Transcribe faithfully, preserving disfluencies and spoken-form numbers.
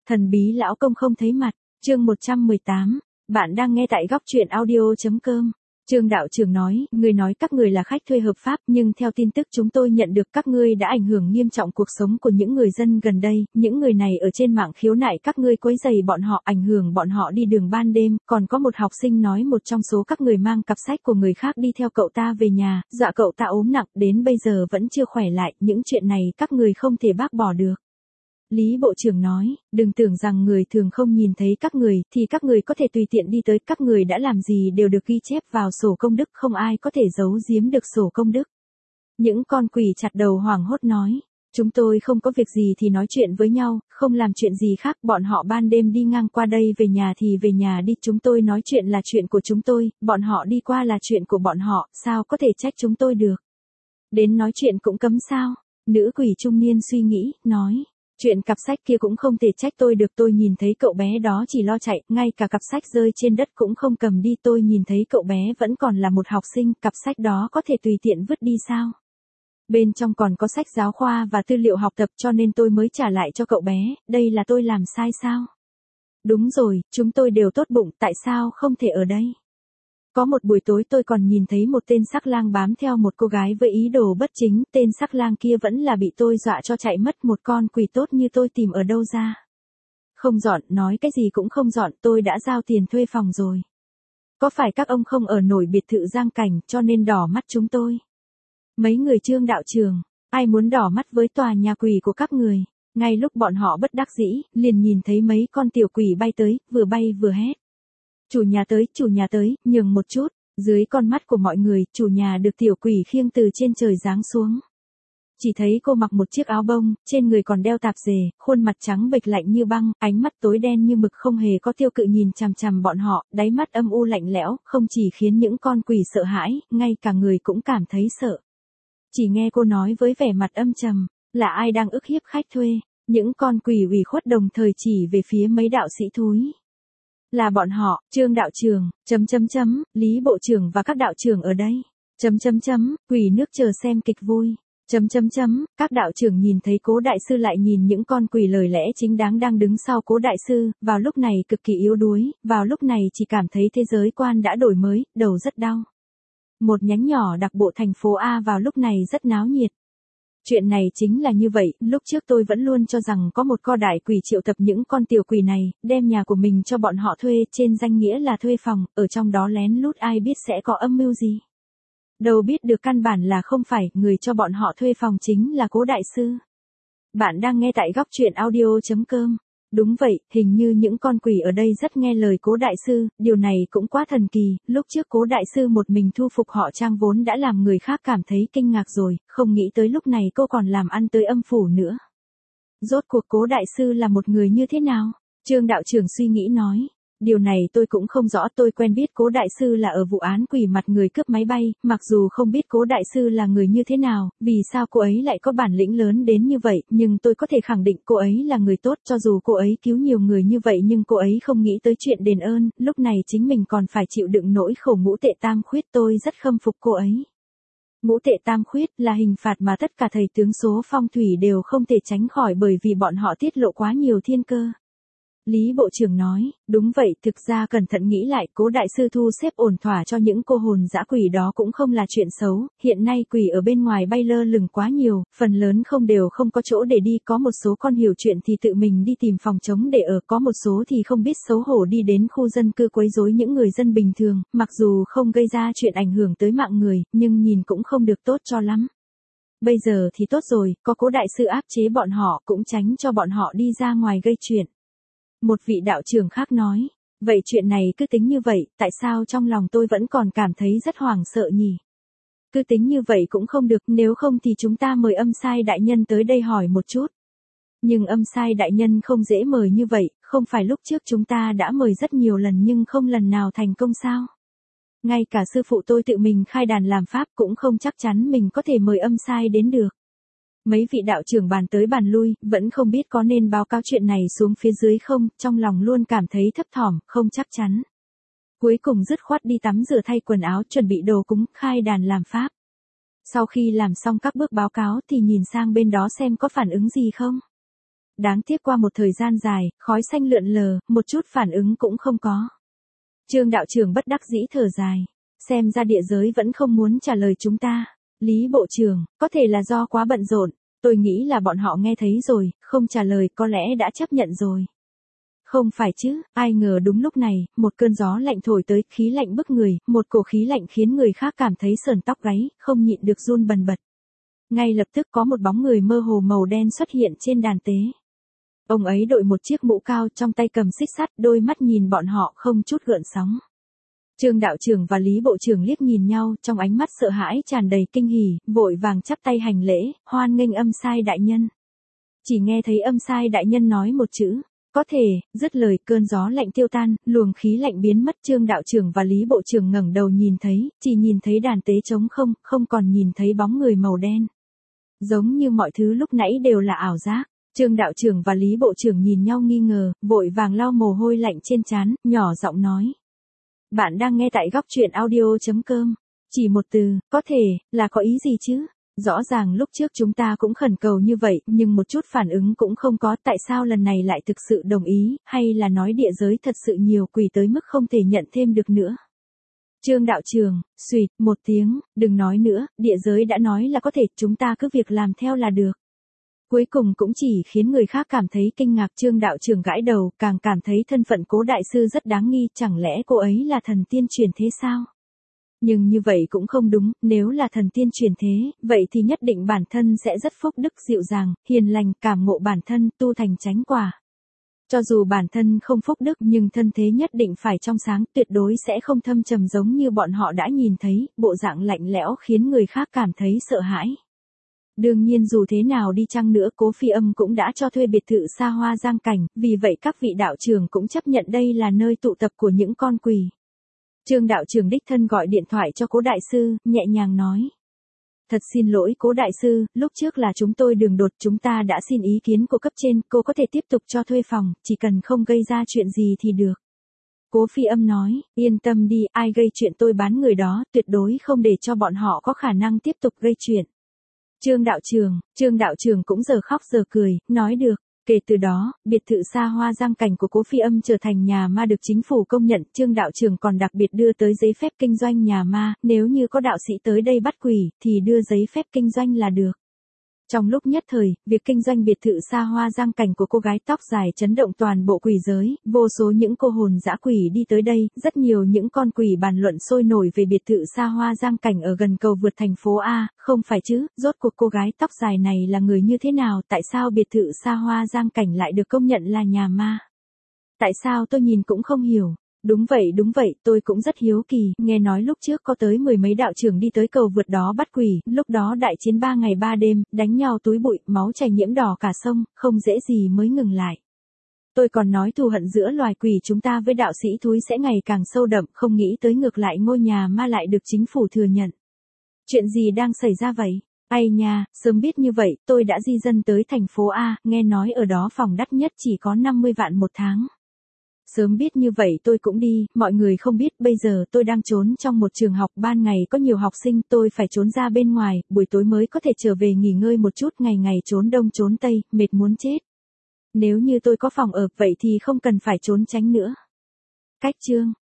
Thần bí lão công không thấy mặt, chương một trăm mười tám, bạn đang nghe tại góc truyện audio.com. Trương đạo trưởng nói, người nói các người là khách thuê hợp pháp, nhưng theo tin tức chúng tôi nhận được các ngươi đã ảnh hưởng nghiêm trọng cuộc sống của những người dân gần đây, những người này ở trên mạng khiếu nại các ngươi quấy rầy bọn họ, ảnh hưởng bọn họ đi đường ban đêm, còn có một học sinh nói một trong số các người mang cặp sách của người khác đi theo cậu ta về nhà, dọa cậu ta ốm nặng, đến bây giờ vẫn chưa khỏe lại, những chuyện này các người không thể bác bỏ được. Lý Bộ trưởng nói, đừng tưởng rằng người thường không nhìn thấy các người, thì các người có thể tùy tiện đi tới, các người đã làm gì đều được ghi chép vào sổ công đức, không ai có thể giấu giếm được sổ công đức. Những con quỷ chặt đầu hoảng hốt nói, chúng tôi không có việc gì thì nói chuyện với nhau, không làm chuyện gì khác, bọn họ ban đêm đi ngang qua đây về nhà thì về nhà đi, chúng tôi nói chuyện là chuyện của chúng tôi, bọn họ đi qua là chuyện của bọn họ, sao có thể trách chúng tôi được. Đến nói chuyện cũng cấm sao? Nữ quỷ trung niên suy nghĩ, nói. Chuyện cặp sách kia cũng không thể trách tôi được, tôi nhìn thấy cậu bé đó chỉ lo chạy, ngay cả cặp sách rơi trên đất cũng không cầm đi, tôi nhìn thấy cậu bé vẫn còn là một học sinh, cặp sách đó có thể tùy tiện vứt đi sao? Bên trong còn có sách giáo khoa và tư liệu học tập cho nên tôi mới trả lại cho cậu bé, đây là tôi làm sai sao? Đúng rồi, chúng tôi đều tốt bụng, tại sao không thể ở đây? Có một buổi tối tôi còn nhìn thấy một tên sắc lang bám theo một cô gái với ý đồ bất chính, tên sắc lang kia vẫn là bị tôi dọa cho chạy mất, một con quỷ tốt như tôi tìm ở đâu ra. Không dọn, nói cái gì cũng không dọn, tôi đã giao tiền thuê phòng rồi. Có phải các ông không ở nổi biệt thự Giang Cảnh cho nên đỏ mắt chúng tôi? Mấy người Trương đạo trường, ai muốn đỏ mắt với tòa nhà quỷ của các người? Ngay lúc bọn họ bất đắc dĩ, liền nhìn thấy mấy con tiểu quỷ bay tới, vừa bay vừa hét. Chủ nhà tới, chủ nhà tới, nhường một chút, dưới con mắt của mọi người, chủ nhà được tiểu quỷ khiêng từ trên trời giáng xuống. Chỉ thấy cô mặc một chiếc áo bông, trên người còn đeo tạp dề, khuôn mặt trắng bệch lạnh như băng, ánh mắt tối đen như mực không hề có tiêu cự nhìn chằm chằm bọn họ, đáy mắt âm u lạnh lẽo, không chỉ khiến những con quỷ sợ hãi, ngay cả người cũng cảm thấy sợ. Chỉ nghe cô nói với vẻ mặt âm trầm, là ai đang ức hiếp khách thuê, những con quỷ ủy khuất đồng thời chỉ về phía mấy đạo sĩ thúi. Là bọn họ, Trương đạo trường, chấm chấm chấm, Lý Bộ trưởng và các đạo trưởng ở đây, chấm chấm chấm, quỷ nước chờ xem kịch vui, chấm chấm chấm, các đạo trưởng nhìn thấy Cố đại sư lại nhìn những con quỷ lời lẽ chính đáng đang đứng sau Cố đại sư, vào lúc này cực kỳ yếu đuối, vào lúc này chỉ cảm thấy thế giới quan đã đổi mới, đầu rất đau. Một nhánh nhỏ đặc bộ thành phố A vào lúc này rất náo nhiệt. Chuyện này chính là như vậy, lúc trước tôi vẫn luôn cho rằng có một co đại quỷ triệu tập những con tiểu quỷ này, đem nhà của mình cho bọn họ thuê, trên danh nghĩa là thuê phòng, ở trong đó lén lút ai biết sẽ có âm mưu gì. Đâu biết được căn bản là không phải, người cho bọn họ thuê phòng chính là Cố đại sư. Bạn đang nghe tại góc truyện audio.com. Đúng vậy, hình như những con quỷ ở đây rất nghe lời Cố đại sư, điều này cũng quá thần kỳ, lúc trước Cố đại sư một mình thu phục họ Trang vốn đã làm người khác cảm thấy kinh ngạc rồi, không nghĩ tới lúc này cô còn làm ăn tới âm phủ nữa. Rốt cuộc Cố đại sư là một người như thế nào? Trương đạo trưởng suy nghĩ nói. Điều này tôi cũng không rõ, tôi quen biết Cố đại sư là ở vụ án quỷ mặt người cướp máy bay, mặc dù không biết Cố đại sư là người như thế nào, vì sao cô ấy lại có bản lĩnh lớn đến như vậy, nhưng tôi có thể khẳng định cô ấy là người tốt, cho dù cô ấy cứu nhiều người như vậy nhưng cô ấy không nghĩ tới chuyện đền ơn, lúc này chính mình còn phải chịu đựng nỗi khổ ngũ tệ tam khuyết, tôi rất khâm phục cô ấy. Ngũ tệ tam khuyết là hình phạt mà tất cả thầy tướng số phong thủy đều không thể tránh khỏi bởi vì bọn họ tiết lộ quá nhiều thiên cơ. Lý Bộ trưởng nói, đúng vậy, thực ra cẩn thận nghĩ lại, Cố đại sư thu xếp ổn thỏa cho những cô hồn dã quỷ đó cũng không là chuyện xấu, hiện nay quỷ ở bên ngoài bay lơ lửng quá nhiều, phần lớn không đều không có chỗ để đi, có một số con hiểu chuyện thì tự mình đi tìm phòng trống để ở, có một số thì không biết xấu hổ đi đến khu dân cư quấy rối những người dân bình thường, mặc dù không gây ra chuyện ảnh hưởng tới mạng người, nhưng nhìn cũng không được tốt cho lắm. Bây giờ thì tốt rồi, có Cố đại sư áp chế bọn họ cũng tránh cho bọn họ đi ra ngoài gây chuyện. Một vị đạo trưởng khác nói, vậy chuyện này cứ tính như vậy, tại sao trong lòng tôi vẫn còn cảm thấy rất hoảng sợ nhỉ? Cứ tính như vậy cũng không được, nếu không thì chúng ta mời âm sai đại nhân tới đây hỏi một chút. Nhưng âm sai đại nhân không dễ mời như vậy, không phải lúc trước chúng ta đã mời rất nhiều lần nhưng không lần nào thành công sao? Ngay cả sư phụ tôi tự mình khai đàn làm pháp cũng không chắc chắn mình có thể mời âm sai đến được. Mấy vị đạo trưởng bàn tới bàn lui, vẫn không biết có nên báo cáo chuyện này xuống phía dưới không, trong lòng luôn cảm thấy thấp thỏm, không chắc chắn. Cuối cùng dứt khoát đi tắm rửa thay quần áo, chuẩn bị đồ cúng, khai đàn làm pháp. Sau khi làm xong các bước báo cáo thì nhìn sang bên đó xem có phản ứng gì không. đáng tiếc qua một thời gian dài, khói xanh lượn lờ, một chút phản ứng cũng không có. Trương đạo trưởng bất đắc dĩ thở dài. Xem ra địa giới vẫn không muốn trả lời chúng ta. Lý bộ trưởng, có thể là do quá bận rộn, tôi nghĩ là bọn họ nghe thấy rồi, không trả lời có lẽ đã chấp nhận rồi. Không phải chứ, ai ngờ đúng lúc này, một cơn gió lạnh thổi tới, khí lạnh bức người, một cổ khí lạnh khiến người khác cảm thấy sởn tóc gáy, không nhịn được run bần bật. Ngay lập tức có một bóng người mơ hồ màu đen xuất hiện trên đàn tế. Ông ấy đội một chiếc mũ cao, trong tay cầm xích sắt, đôi mắt nhìn bọn họ không chút gợn sóng. Trương đạo trưởng và Lý bộ trưởng liếc nhìn nhau, trong ánh mắt sợ hãi tràn đầy kinh hỉ, vội vàng chắp tay hành lễ, hoan nghênh Âm Sai đại nhân. Chỉ nghe thấy Âm Sai đại nhân nói một chữ, có thể, dứt lời cơn gió lạnh tiêu tan, luồng khí lạnh biến mất. Trương đạo trưởng và Lý bộ trưởng ngẩng đầu nhìn thấy, chỉ nhìn thấy đàn tế trống không, không còn nhìn thấy bóng người màu đen. Giống như mọi thứ lúc nãy đều là ảo giác. Trương đạo trưởng và Lý bộ trưởng nhìn nhau nghi ngờ, vội vàng lau mồ hôi lạnh trên trán, nhỏ giọng nói. Bạn đang nghe tại góc truyện audio chấm com. Chỉ một từ, có thể, là có ý gì chứ? Rõ ràng lúc trước chúng ta cũng khẩn cầu như vậy, nhưng một chút phản ứng cũng không có, tại sao lần này lại thực sự đồng ý, hay là nói địa giới thật sự nhiều quỷ tới mức không thể nhận thêm được nữa? Trương đạo trưởng, xuỵt, một tiếng, đừng nói nữa, địa giới đã nói là có thể, chúng ta cứ việc làm theo là được. Cuối cùng cũng chỉ khiến người khác cảm thấy kinh ngạc. Trương đạo trưởng gãi đầu, càng cảm thấy thân phận Cố đại sư rất đáng nghi, chẳng lẽ cô ấy là thần tiên truyền thế sao? Nhưng như vậy cũng không đúng, nếu là thần tiên truyền thế, vậy thì nhất định bản thân sẽ rất phúc đức dịu dàng, hiền lành, cảm ngộ bản thân, tu thành chánh quả. Cho dù bản thân không phúc đức nhưng thân thế nhất định phải trong sáng, tuyệt đối sẽ không thâm trầm giống như bọn họ đã nhìn thấy, bộ dạng lạnh lẽo khiến người khác cảm thấy sợ hãi. Đương nhiên dù thế nào đi chăng nữa Cố Phi Âm cũng đã cho thuê biệt thự xa hoa Giang Cảnh, vì vậy các vị đạo trưởng cũng chấp nhận đây là nơi tụ tập của những con quỷ. Trương đạo trưởng đích thân gọi điện thoại cho Cố đại sư, nhẹ nhàng nói. Thật xin lỗi Cố đại sư, lúc trước là chúng tôi đường đột, chúng ta đã xin ý kiến của cấp trên, cô có thể tiếp tục cho thuê phòng, chỉ cần không gây ra chuyện gì thì được. Cố Phi Âm nói, yên tâm đi, ai gây chuyện tôi bán người đó, tuyệt đối không để cho bọn họ có khả năng tiếp tục gây chuyện. Trương đạo trưởng, Trương đạo trưởng cũng giờ khóc giờ cười, nói được. Kể từ đó, biệt thự xa hoa Giang Cảnh của Cố Phi Âm trở thành nhà ma được chính phủ công nhận. Trương đạo trưởng còn đặc biệt đưa tới giấy phép kinh doanh nhà ma, nếu như có đạo sĩ tới đây bắt quỷ, thì đưa giấy phép kinh doanh là được. Trong lúc nhất thời, việc kinh doanh biệt thự xa hoa Giang Cảnh của cô gái tóc dài chấn động toàn bộ quỷ giới, vô số những cô hồn dã quỷ đi tới đây, rất nhiều những con quỷ bàn luận sôi nổi về biệt thự xa hoa Giang Cảnh ở gần cầu vượt thành phố A, không phải chứ, rốt cuộc cô gái tóc dài này là người như thế nào, tại sao biệt thự xa hoa Giang Cảnh lại được công nhận là nhà ma? Tại sao tôi nhìn cũng không hiểu? Đúng vậy đúng vậy, tôi cũng rất hiếu kỳ, nghe nói lúc trước có tới mười mấy đạo trưởng đi tới cầu vượt đó bắt quỷ, lúc đó đại chiến ba ngày ba đêm, đánh nhau túi bụi, máu chảy nhiễm đỏ cả sông, không dễ gì mới ngừng lại. Tôi còn nói thù hận giữa loài quỷ chúng ta với đạo sĩ thúi sẽ ngày càng sâu đậm, không nghĩ tới ngược lại ngôi nhà ma lại được chính phủ thừa nhận. Chuyện gì đang xảy ra vậy? Ai nha, sớm biết như vậy, tôi đã di dân tới thành phố A, nghe nói ở đó phòng đắt nhất chỉ có năm mươi vạn một tháng. Sớm biết như vậy tôi cũng đi, mọi người không biết, bây giờ tôi đang trốn trong một trường học, ban ngày có nhiều học sinh, tôi phải trốn ra bên ngoài, buổi tối mới có thể trở về nghỉ ngơi một chút, ngày ngày trốn đông trốn tây, mệt muốn chết. Nếu như tôi có phòng ở, vậy thì không cần phải trốn tránh nữa. Cách chương